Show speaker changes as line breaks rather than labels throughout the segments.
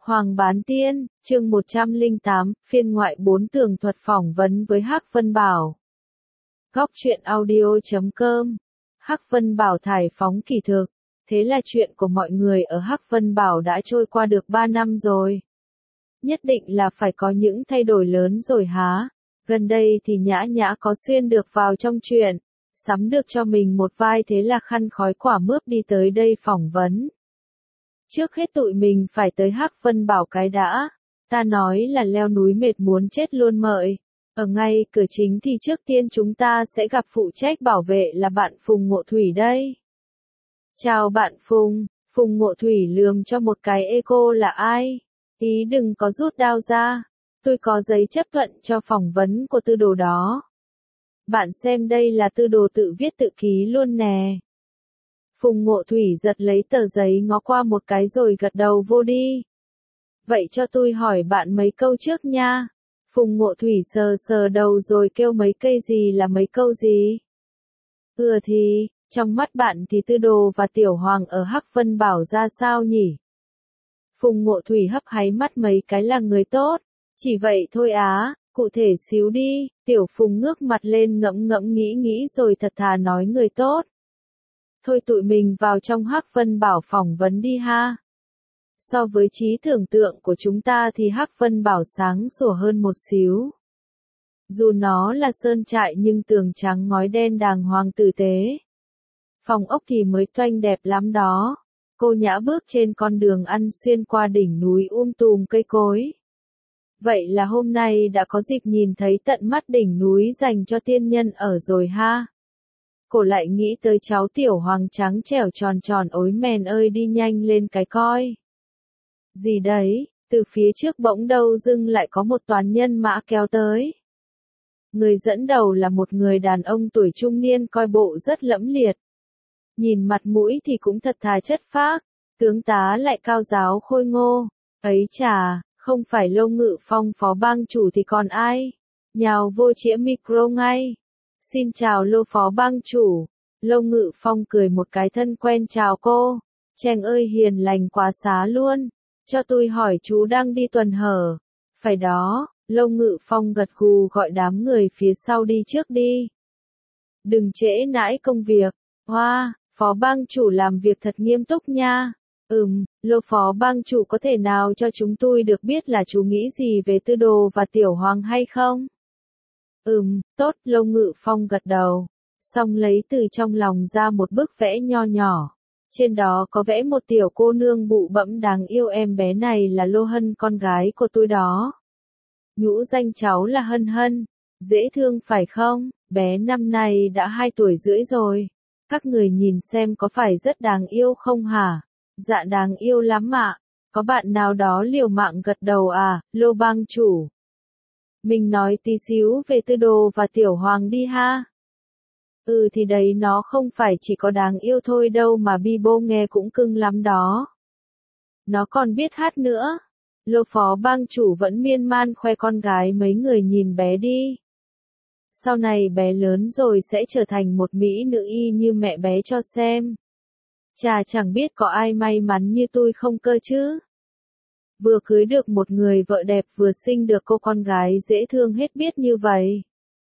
Hoàng Bán Tiên, chương 108, phiên ngoại 4 tường thuật phỏng vấn với Hắc Vân Bảo. Góc truyện audio.com. Hắc Vân Bảo thải phóng kỳ thực. Thế là chuyện của mọi người ở Hắc Vân Bảo đã trôi qua được 3 năm rồi. Nhất định là phải có những thay đổi lớn rồi há. Gần đây thì Nhã Nhã có xuyên được vào trong chuyện. Sắm được cho mình một vai, thế là khăn khói quả mướp đi tới đây phỏng vấn. Trước hết tụi mình phải tới Hắc Vân Bảo cái đã. Ta nói là leo núi mệt muốn chết luôn mợi. Ở ngay cửa chính thì trước tiên chúng ta sẽ gặp phụ trách bảo vệ là bạn Phùng Ngộ Thủy đây. Chào bạn Phùng. Phùng Ngộ Thủy lườm cho một cái eco là ai? Ý đừng có rút đao ra. Tôi có giấy chấp thuận cho phỏng vấn của tư đồ đó. Bạn xem đây là tư đồ tự viết tự ký luôn nè. Phùng Ngộ Thủy giật lấy tờ giấy ngó qua một cái rồi gật đầu vô đi. Vậy cho tôi hỏi bạn mấy câu trước nha. Phùng Ngộ Thủy sờ sờ đầu rồi kêu mấy cây gì là mấy câu gì? Thì, trong mắt bạn thì Tư Đồ và Tiểu Hoàng ở Hắc Vân Bảo ra sao nhỉ? Phùng Ngộ Thủy hấp háy mắt mấy cái là người tốt. Chỉ vậy thôi á, cụ thể xíu đi. Tiểu Phùng ngước mặt lên ngẫm ngẫm nghĩ rồi thật thà nói người tốt. Thôi tụi mình vào trong Hắc Vân Bảo phỏng vấn đi ha. So với trí tưởng tượng của chúng ta thì Hắc Vân Bảo sáng sủa hơn một xíu. Dù nó là sơn trại nhưng tường trắng ngói đen đàng hoàng tử tế. Phòng ốc thì mới toanh đẹp lắm đó. Cô Nhã bước trên con đường ăn xuyên qua đỉnh núi tùm cây cối. Vậy là hôm nay đã có dịp nhìn thấy tận mắt đỉnh núi dành cho tiên nhân ở rồi ha. Cô lại nghĩ tới cháu Tiểu Hoàng trắng trẻo tròn tròn ối mèn ơi đi nhanh lên cái coi. Gì đấy, từ phía trước bỗng đâu dưng lại có một toán nhân mã kéo tới. Người dẫn đầu là một người đàn ông tuổi trung niên coi bộ rất lẫm liệt. Nhìn mặt mũi thì cũng thật thà chất phác, tướng tá lại cao giáo khôi ngô. Ấy chà, không phải Lô Ngự Phong phó bang chủ thì còn ai? Nhào vô chĩa micro ngay. Xin chào Lô phó bang chủ. Lô Ngự Phong cười một cái thân quen chào cô. Chàng ơi hiền lành quá xá luôn. Cho tôi hỏi chú đang đi tuần hở. Phải đó, Lô Ngự Phong gật gù gọi đám người phía sau đi trước đi. Đừng trễ nãi công việc. Hoa, phó bang chủ làm việc thật nghiêm túc nha. Lô phó bang chủ có thể nào cho chúng tôi được biết là chú nghĩ gì về Tư Đồ và Tiểu Hoàng hay không? Tốt, Lô Ngự Phong gật đầu. Xong lấy từ trong lòng ra một bức vẽ nho nhỏ. Trên đó có vẽ một tiểu cô nương bụ bẫm đáng yêu, em bé này là Lô Hân con gái của tôi đó. Nhũ danh cháu là Hân Hân. Dễ thương phải không? Bé năm nay đã 2 tuổi rưỡi rồi. Các người nhìn xem có phải rất đáng yêu không hả? Dạ đáng yêu lắm ạ. Có bạn nào đó liều mạng gật đầu à, Lô bang chủ? Mình nói tí xíu về Tư Đồ và Tiểu Hoàng đi ha. Thì đấy nó không phải chỉ có đáng yêu thôi đâu mà Bibo nghe cũng cưng lắm đó. Nó còn biết hát nữa. Lô phó bang chủ vẫn miên man khoe con gái mấy người nhìn bé đi. Sau này bé lớn rồi sẽ trở thành một mỹ nữ y như mẹ bé cho xem. Chà chẳng biết có ai may mắn như tôi không cơ chứ. Vừa cưới được một người vợ đẹp vừa sinh được cô con gái dễ thương hết biết như vậy.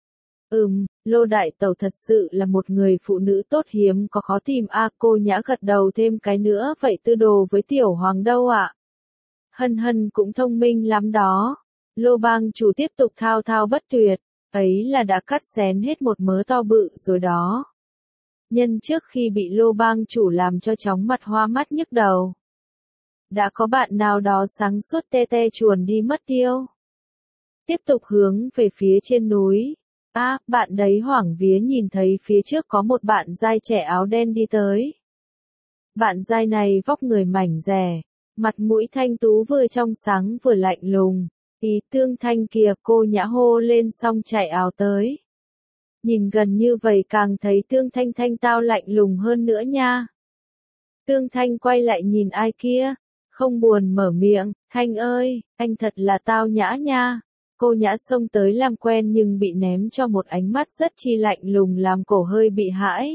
Lô đại tẩu thật sự là một người phụ nữ tốt hiếm có khó tìm a. Cô Nhã gật đầu thêm cái nữa. Vậy Tư Đồ với Tiểu Hoàng đâu ạ? Hân Hân cũng thông minh lắm đó. Lô bang chủ tiếp tục thao thao bất tuyệt. Ấy là đã cắt xén hết một mớ to bự rồi đó. Nhân trước khi bị Lô bang chủ làm cho chóng mặt hoa mắt nhức đầu. Đã có bạn nào đó sáng suốt te te chuồn đi mất tiêu. Tiếp tục hướng về phía trên núi. Bạn đấy hoảng vía nhìn thấy phía trước có một bạn giai trẻ áo đen đi tới. Bạn giai này vóc người mảnh dẻ, mặt mũi thanh tú vừa trong sáng vừa lạnh lùng. Ý Tương Thanh kìa, cô Nhã hô lên xong chạy áo tới. Nhìn gần như vậy càng thấy Tương Thanh thanh tao lạnh lùng hơn nữa nha. Tương Thanh quay lại nhìn ai kia, không buồn mở miệng, Thanh ơi, anh thật là tao nhã nha. Cô Nhã xông tới làm quen nhưng bị ném cho một ánh mắt rất chi lạnh lùng làm cổ hơi bị hãi.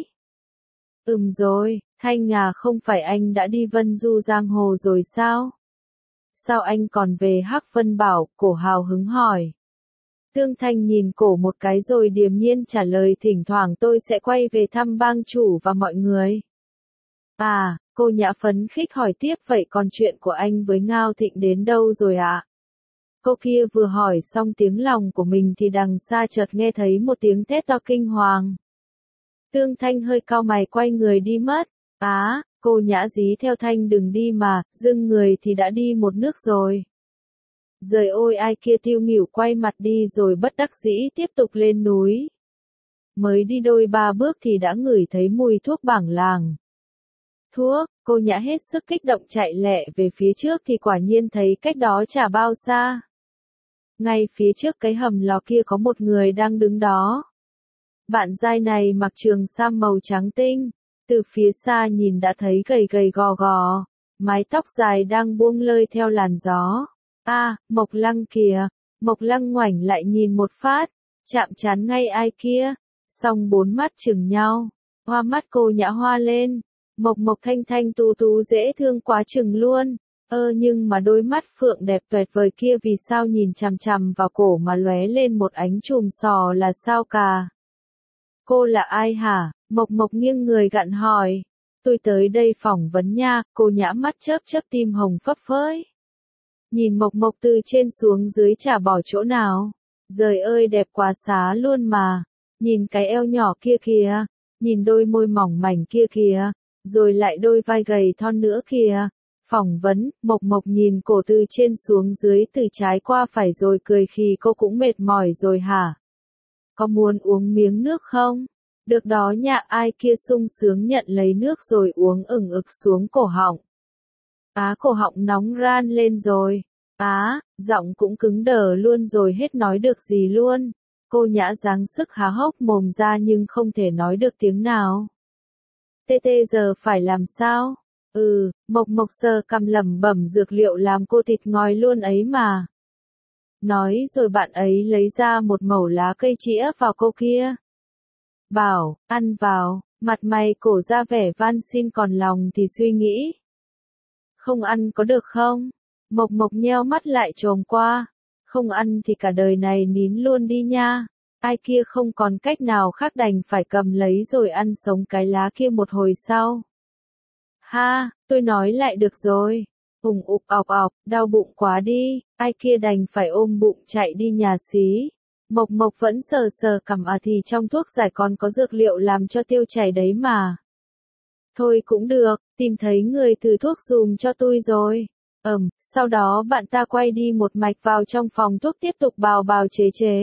Rồi, Thanh à, không phải anh đã đi vân du giang hồ rồi sao? sao anh còn về Hắc Vân Bảo, cổ hào hứng hỏi. Tương Thanh nhìn cổ một cái rồi điềm nhiên trả lời thỉnh thoảng tôi sẽ quay về thăm bang chủ và mọi người. À, cô Nhã phấn khích hỏi tiếp vậy còn chuyện của anh với Ngao Thịnh đến đâu rồi ạ? Cô kia vừa hỏi xong tiếng lòng của mình thì đằng xa chợt nghe thấy một tiếng thét to kinh hoàng. Tương Thanh hơi cau mày quay người đi mất. Á, cô Nhã dí theo Thanh đừng đi mà, dưng người thì đã đi một nước rồi. Giời ôi ai kia tiêu nghỉu quay mặt đi rồi bất đắc dĩ tiếp tục lên núi. Mới đi đôi ba bước thì đã ngửi thấy mùi thuốc bảng làng. Thuốc, cô Nhã hết sức kích động chạy lẹ về phía trước thì quả nhiên thấy cách đó chả bao xa. Ngay phía trước cái hầm lò kia có một người đang đứng đó. Bạn giai này mặc trường sam màu trắng tinh, từ phía xa nhìn đã thấy gầy gầy gò gò, mái tóc dài đang buông lơi theo làn gió. Mộc Lăng kìa, Mộc Lăng ngoảnh lại nhìn một phát, chạm trán ngay ai kia, xong bốn mắt chừng nhau, hoa mắt cô Nhã hoa lên, Mộc Mộc thanh thanh tú tú dễ thương quá chừng luôn, nhưng mà đôi mắt phượng đẹp tuyệt vời kia vì sao nhìn chằm chằm vào cổ mà lóe lên một ánh chùm sò là sao cả. Cô là ai hả? Mộc Mộc nghiêng người gặn hỏi. Tôi tới đây phỏng vấn nha, cô Nhã mắt chớp chớp tim hồng phấp phới. Nhìn Mộc Mộc từ trên xuống dưới chả bỏ chỗ nào. Giời ơi đẹp quá xá luôn mà. Nhìn cái eo nhỏ kia kìa. Nhìn đôi môi mỏng mảnh kia kìa. Rồi lại đôi vai gầy thon nữa kìa. Phỏng vấn, Mộc Mộc nhìn cổ từ trên xuống dưới từ trái qua phải rồi cười khì cô cũng mệt mỏi rồi hả? Có muốn uống miếng nước không? Được đó nha ai kia sung sướng nhận lấy nước rồi uống ửng ực xuống cổ họng. Cổ họng nóng ran lên rồi. Giọng cũng cứng đờ luôn rồi hết nói được gì luôn. Cô Nhã dáng sức há hốc mồm ra nhưng không thể nói được tiếng nào. Tê giờ phải làm sao? Mộc Mộc sờ cằm lẩm bẩm dược liệu làm cô thịt ngòi luôn ấy mà. Nói rồi bạn ấy lấy ra một mẩu lá cây chĩa vào cô kia. Bảo, ăn vào, mặt mày cổ ra vẻ van xin còn lòng thì suy nghĩ. Không ăn có được không? Mộc Mộc nheo mắt lại trồm qua. Không ăn thì cả đời này nín luôn đi nha. Ai kia không còn cách nào khác đành phải cầm lấy rồi ăn sống cái lá kia một hồi sau. Tôi nói lại được rồi. Hùng ục ọc ọc, đau bụng quá đi, ai kia đành phải ôm bụng chạy đi nhà xí. Mộc Mộc vẫn sờ sờ cằm thì trong thuốc giải còn có dược liệu làm cho tiêu chảy đấy mà. Thôi cũng được, tìm thấy người thử thuốc dùm cho tôi rồi. Sau đó bạn ta quay đi một mạch vào trong phòng thuốc tiếp tục bào bào chế chế.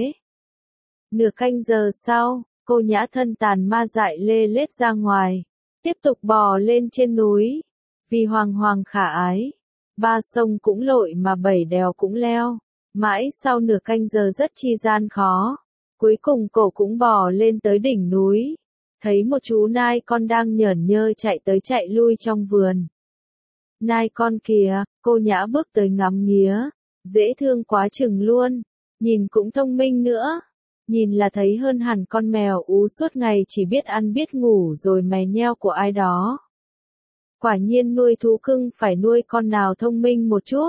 Nửa canh giờ sau, cô Nhã thân tàn ma dại lê lết ra ngoài, tiếp tục bò lên trên núi. Vì hoàng hoàng khả ái, ba sông cũng lội mà bảy đèo cũng leo. Mãi sau nửa canh giờ rất chi gian khó, cuối cùng cổ cũng bò lên tới đỉnh núi. Thấy một chú nai con đang nhởn nhơ chạy tới chạy lui trong vườn. Nai con kìa, cô Nhã bước tới ngắm nghía, dễ thương quá chừng luôn, nhìn cũng thông minh nữa. Nhìn là thấy hơn hẳn con mèo ú suốt ngày chỉ biết ăn biết ngủ rồi mè nheo của ai đó. Quả nhiên nuôi thú cưng phải nuôi con nào thông minh một chút.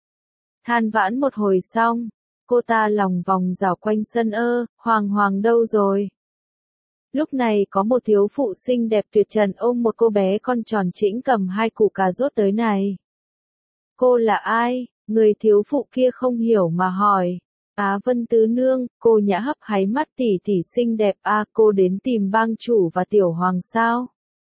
Than vãn một hồi xong, cô ta lòng vòng dạo quanh sân Hoàng Hoàng đâu rồi? Lúc này có một thiếu phụ xinh đẹp tuyệt trần ôm một cô bé con tròn chỉnh cầm hai củ cà rốt tới này. Cô là ai? Người thiếu phụ kia không hiểu mà hỏi. Vân Tứ Nương, cô Nhã hấp háy mắt tỉ tỉ xinh đẹp. Cô đến tìm bang chủ và tiểu hoàng sao?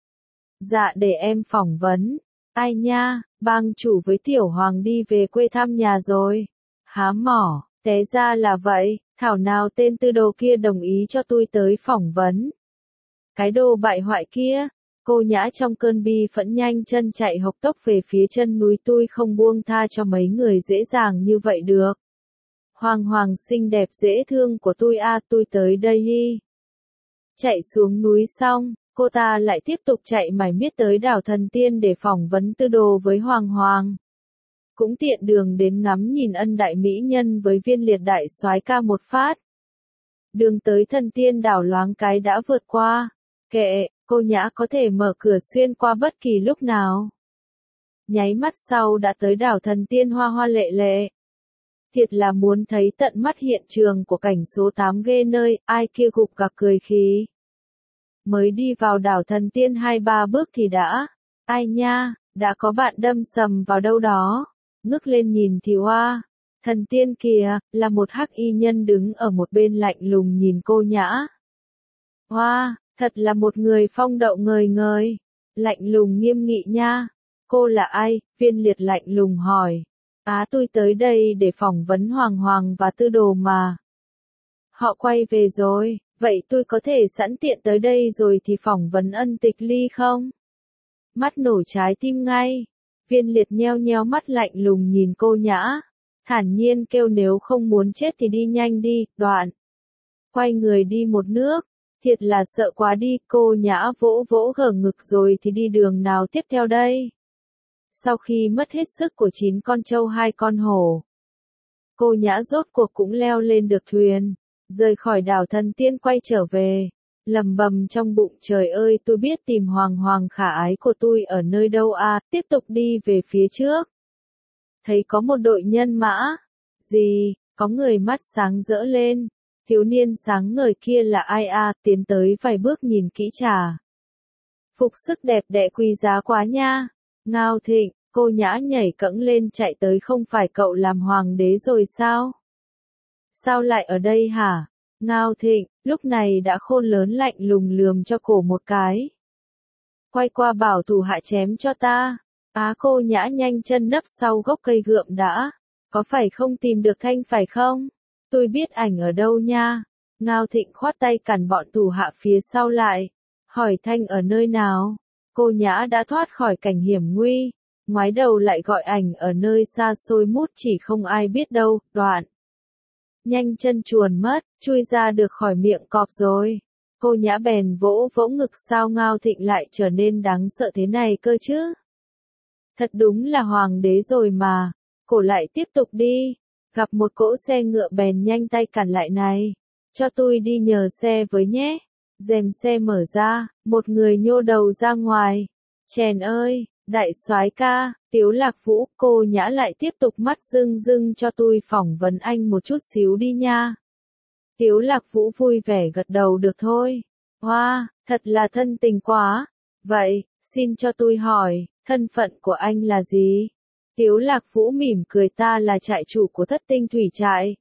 Dạ để em phỏng vấn. Ai nha, bang chủ với tiểu hoàng đi về quê thăm nhà rồi. Há mỏ, té ra là vậy, thảo nào tên tư đồ kia đồng ý cho tôi tới phỏng vấn. Cái đồ bại hoại kia, cô Nhã trong cơn bi phẫn nhanh chân chạy hộc tốc về phía chân núi tôi không buông tha cho mấy người dễ dàng như vậy được. Hoàng Hoàng xinh đẹp dễ thương của tôi tôi tới đây đi. Chạy xuống núi xong, cô ta lại tiếp tục chạy mải miết tới đảo Thần Tiên để phỏng vấn tư đồ với Hoàng Hoàng. Cũng tiện đường đến ngắm nhìn ân đại mỹ nhân với viên liệt đại soái ca một phát. Đường tới Thần Tiên đảo loáng cái đã vượt qua. Kệ, cô Nhã có thể mở cửa xuyên qua bất kỳ lúc nào. nháy mắt sau đã tới đảo Thần Tiên hoa hoa lệ lệ. Thiệt là muốn thấy tận mắt hiện trường của cảnh số 8 ghê nơi, ai kia gục gặc cười khí. Mới đi vào đảo Thần Tiên 2-3 bước thì đã, ai nha, đã có bạn đâm sầm vào đâu đó. Ngước lên nhìn thì oa, Thần Tiên kìa, là một hắc y nhân đứng ở một bên lạnh lùng nhìn cô Nhã. Oa, thật là một người phong độ ngời ngời, lạnh lùng nghiêm nghị nha. Cô là ai? Viên Liệt lạnh lùng hỏi. Tôi tới đây để phỏng vấn Hoàng Hoàng và Tư Đồ mà. Họ quay về rồi, vậy tôi có thể sẵn tiện tới đây rồi thì phỏng vấn Ân Tịch Ly không? Mắt nổ trái tim ngay. Viên Liệt nheo nheo mắt lạnh lùng nhìn cô Nhã. Thản nhiên kêu nếu không muốn chết thì đi nhanh đi, đoạn. Quay người đi một nước. Thiệt là sợ quá đi, cô Nhã vỗ vỗ gờ ngực rồi thì đi đường nào tiếp theo đây? Sau khi mất hết sức của 9 con trâu 2 con hổ, cô Nhã rốt cuộc cũng leo lên được thuyền, rời khỏi đảo Thần Tiên quay trở về, lầm bầm trong bụng trời ơi tôi biết tìm Hoàng Hoàng khả ái của tôi ở nơi đâu à, tiếp tục đi về phía trước. Thấy có một đội nhân mã, gì, có người mắt sáng rỡ lên, thiếu niên sáng ngời kia là ai à, tiến tới vài bước nhìn kỹ trà. Phục sức đẹp đẽ quý giá quá nha. Ngao Thịnh, cô Nhã nhảy cẫng lên chạy tới không phải cậu làm hoàng đế rồi sao? Sao lại ở đây hả? Ngao Thịnh, lúc này đã khôn lớn lạnh lùng lườm cho cổ một cái. Quay qua bảo thủ hạ chém cho ta. Cô Nhã nhanh chân nấp sau gốc cây gượm đã. Có phải không tìm được Thanh phải không? Tôi biết ảnh ở đâu nha. Ngao Thịnh khoát tay cản bọn thủ hạ phía sau lại. Hỏi Thanh ở nơi nào? Cô Nhã đã thoát khỏi cảnh hiểm nguy, ngoái đầu lại gọi ảnh ở nơi xa xôi mút chỉ không ai biết đâu, đoạn. Nhanh chân chuồn mất, chui ra được khỏi miệng cọp rồi. Cô Nhã bèn vỗ vỗ ngực sao Ngao Thịnh lại trở nên đáng sợ thế này cơ chứ. Thật đúng là hoàng đế rồi mà, cổ lại tiếp tục đi, gặp một cỗ xe ngựa bèn nhanh tay cản lại này. Cho tôi đi nhờ xe với nhé. Rèm xe mở ra, một người nhô đầu ra ngoài. Chèn ơi, đại soái ca, Tiếu Lạc Vũ, cô Nhã lại tiếp tục mắt rưng rưng cho tôi phỏng vấn anh một chút xíu đi nha. Tiếu Lạc Vũ vui vẻ gật đầu được thôi. Hoa, thật là thân tình quá. Vậy, xin cho tôi hỏi, thân phận của anh là gì? Tiếu Lạc Vũ mỉm cười ta là trại chủ của Thất Tinh Thủy Trại.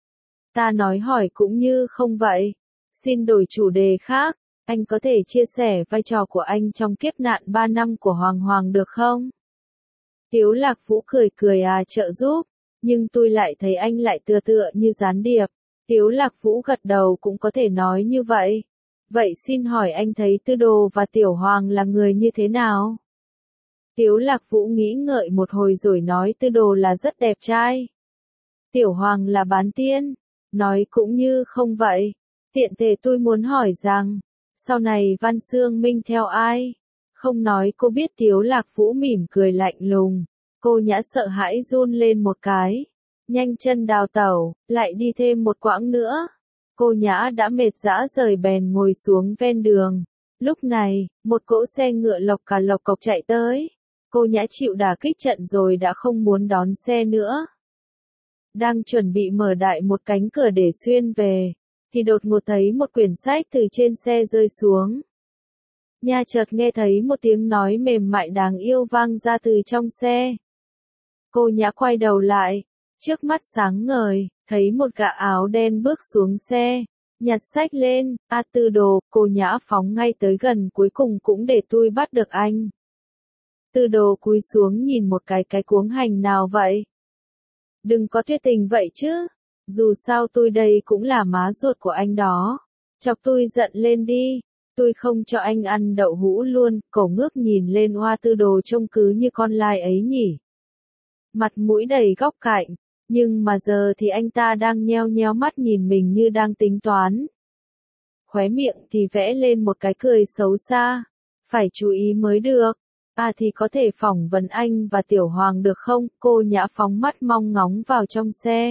Ta nói hỏi cũng như không vậy. Xin đổi chủ đề khác, anh có thể chia sẻ vai trò của anh trong kiếp nạn 3 năm của Hoàng Hoàng được không? Tiếu Lạc Vũ cười cười trợ giúp, nhưng tôi lại thấy anh lại tựa tựa như gián điệp. Tiếu Lạc Vũ gật đầu cũng có thể nói như vậy. Vậy xin hỏi anh thấy Tư Đồ và Tiểu Hoàng là người như thế nào? Tiếu Lạc Vũ nghĩ ngợi một hồi rồi nói Tư Đồ là rất đẹp trai. Tiểu Hoàng là bán tiên, nói cũng như không vậy. Tiện thể tôi muốn hỏi rằng, sau này Văn Xương Minh theo ai? Không nói cô biết Tiếu Lạc Vũ mỉm cười lạnh lùng. Cô Nhã sợ hãi run lên một cái. Nhanh chân đào tẩu, lại đi thêm một quãng nữa. Cô Nhã đã mệt rã rời bèn ngồi xuống ven đường. Lúc này, một cỗ xe ngựa lộc cà lộc cộc chạy tới. Cô Nhã chịu đả kích trận rồi đã không muốn đón xe nữa. Đang chuẩn bị mở đại một cánh cửa để xuyên về, thì đột ngột thấy một quyển sách từ trên xe rơi xuống. Nha chợt nghe thấy một tiếng nói mềm mại đáng yêu vang ra từ trong xe. Cô Nhã quay đầu lại, trước mắt sáng ngời, thấy một gã áo đen bước xuống xe, nhặt sách lên, Tư Đồ, cô Nhã phóng ngay tới gần cuối cùng cũng để tôi bắt được anh. Tư Đồ cúi xuống nhìn một cái cuống hành nào vậy? Đừng có tuyệt tình vậy chứ, dù sao tôi đây cũng là má ruột của anh đó. Chọc tôi giận lên đi, tôi không cho anh ăn đậu hũ luôn, cổ ngước nhìn lên Hoa Tư Đồ trông cứ như con lai ấy nhỉ. Mặt mũi đầy góc cạnh, nhưng mà giờ thì anh ta đang nheo nheo mắt nhìn mình như đang tính toán. Khóe miệng thì vẽ lên một cái cười xấu xa, phải chú ý mới được. Thì có thể phỏng vấn anh và Tiểu Hoàng được không? Cô Nhã phóng mắt mong ngóng vào trong xe.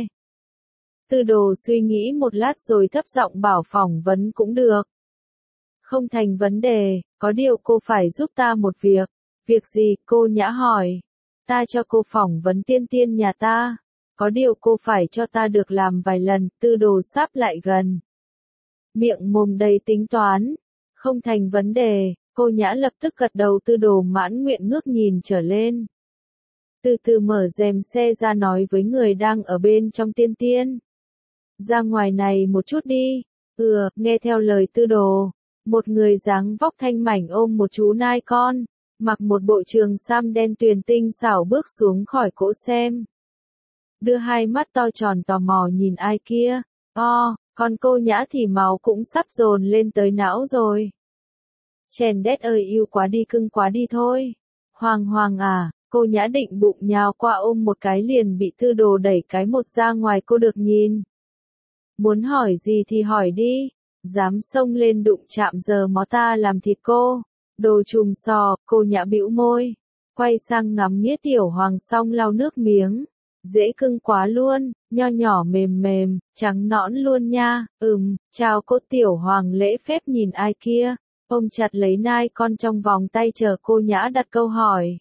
Tư Đồ suy nghĩ một lát rồi thấp giọng bảo phỏng vấn cũng được. Không thành vấn đề, có điều cô phải giúp ta một việc. Việc gì? Cô Nhã hỏi. ta cho cô phỏng vấn tiên tiên nhà ta. Có điều cô phải cho ta được làm vài lần, Tư Đồ sắp lại gần. Miệng mồm đầy tính toán. Không thành vấn đề, cô Nhã lập tức gật đầu. Tư Đồ mãn nguyện ngước nhìn trở lên. Từ từ mở rèm xe ra nói với người đang ở bên trong tiên tiên. Ra ngoài này một chút đi. Nghe theo lời Tư Đồ. Một người dáng vóc thanh mảnh ôm một chú nai con, mặc một bộ trường sam đen tuyền tinh xảo bước xuống khỏi cỗ xem. Đưa hai mắt to tròn tò mò nhìn ai kia. Còn cô Nhã thì máu cũng sắp dồn lên tới não rồi. Chèn đét ơi yêu quá đi cưng quá đi thôi. Hoàng à, cô Nhã định bụng nhào qua ôm một cái liền bị Tư Đồ đẩy cái một ra ngoài. Cô được nhìn. Muốn hỏi gì thì hỏi đi. Dám xông lên đụng chạm giờ mó ta làm thịt cô. Đồ chùm sò, cô Nhã bĩu môi. Quay sang ngắm nghĩa Tiểu Hoàng xong lau nước miếng. Dễ cưng quá luôn, nho nhỏ mềm mềm, trắng nõn luôn nha. Chào cô. Tiểu Hoàng lễ phép nhìn ai kia. Ôm chặt lấy nai con trong vòng tay chờ cô Nhã đặt câu hỏi.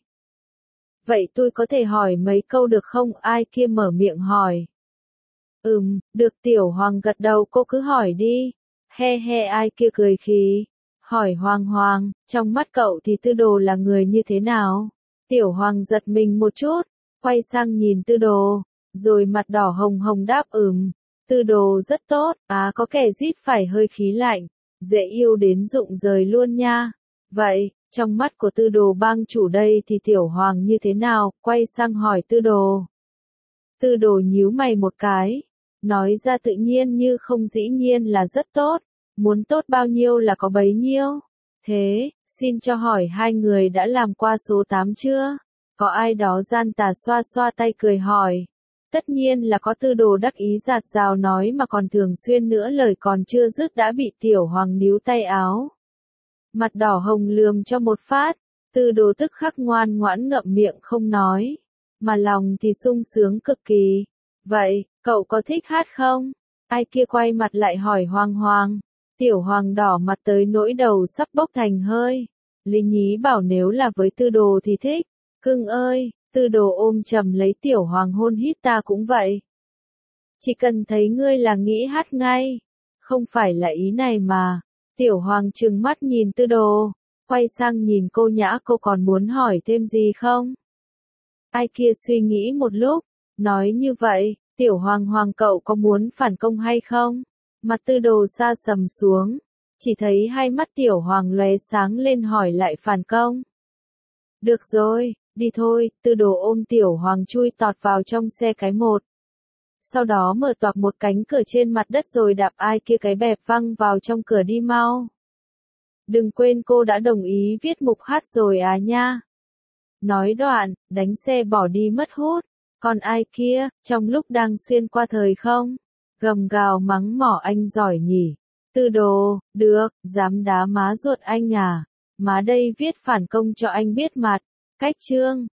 Vậy tôi có thể hỏi mấy câu được không? Ai kia mở miệng hỏi. Được. Tiểu Hoàng gật đầu. Cô cứ hỏi đi. He ai kia cười khí. Hỏi Hoàng, trong mắt cậu thì Tư Đồ là người như thế nào? Tiểu Hoàng giật mình một chút, quay sang nhìn Tư Đồ, rồi mặt đỏ hồng hồng đáp Tư Đồ rất tốt, có kẻ rít phải hơi khí lạnh, dễ yêu đến rụng rời luôn nha. Vậy, trong mắt của Tư Đồ bang chủ đây thì Tiểu Hoàng như thế nào? Quay sang hỏi Tư Đồ. Tư Đồ nhíu mày một cái, nói ra tự nhiên như không dĩ nhiên là rất tốt. Muốn tốt bao nhiêu là có bấy nhiêu. Thế, xin cho hỏi hai người đã làm qua số 8 chưa? Có ai đó gian tà xoa xoa tay cười hỏi. Tất nhiên là có. Tư Đồ đắc ý rạt rào nói mà còn thường xuyên nữa. Lời còn chưa dứt đã bị Tiểu Hoàng níu tay áo. Mặt đỏ hồng lườm cho một phát. Tư Đồ tức khắc ngoan ngoãn ngậm miệng không nói. Mà lòng thì sung sướng cực kỳ. Vậy, cậu có thích hát không? Ai kia quay mặt lại hỏi Hoàng. Tiểu Hoàng đỏ mặt tới nỗi đầu sắp bốc thành hơi. Lý nhí bảo nếu là với Tư Đồ thì thích. Cưng ơi, Tư Đồ ôm chầm lấy Tiểu Hoàng hôn hít. Ta cũng vậy. Chỉ cần thấy ngươi là nghĩ hát ngay. Không phải là ý này mà. Tiểu Hoàng trừng mắt nhìn Tư Đồ. Quay sang nhìn cô Nhã. Cô còn muốn hỏi thêm gì không? Ai kia suy nghĩ một lúc. Nói như vậy, Tiểu Hoàng cậu có muốn phản công hay không? Mặt Tư Đồ sa sầm xuống, chỉ thấy hai mắt Tiểu Hoàng lóe sáng lên hỏi lại phản công. Được rồi, đi thôi. Tư Đồ ôm Tiểu Hoàng chui tọt vào trong xe cái một. Sau đó mở toạc một cánh cửa trên mặt đất rồi đạp ai kia cái bẹp văng vào trong cửa. Đi mau. Đừng quên cô đã đồng ý viết mục hát rồi nha. Nói đoạn, đánh xe bỏ đi mất hút. Còn ai kia, trong lúc đang xuyên qua thời không? Gầm gào mắng mỏ anh giỏi nhỉ. Tư Đồ, được, dám đá má ruột anh à. Má đây viết phản công cho anh biết mặt. Cách chương.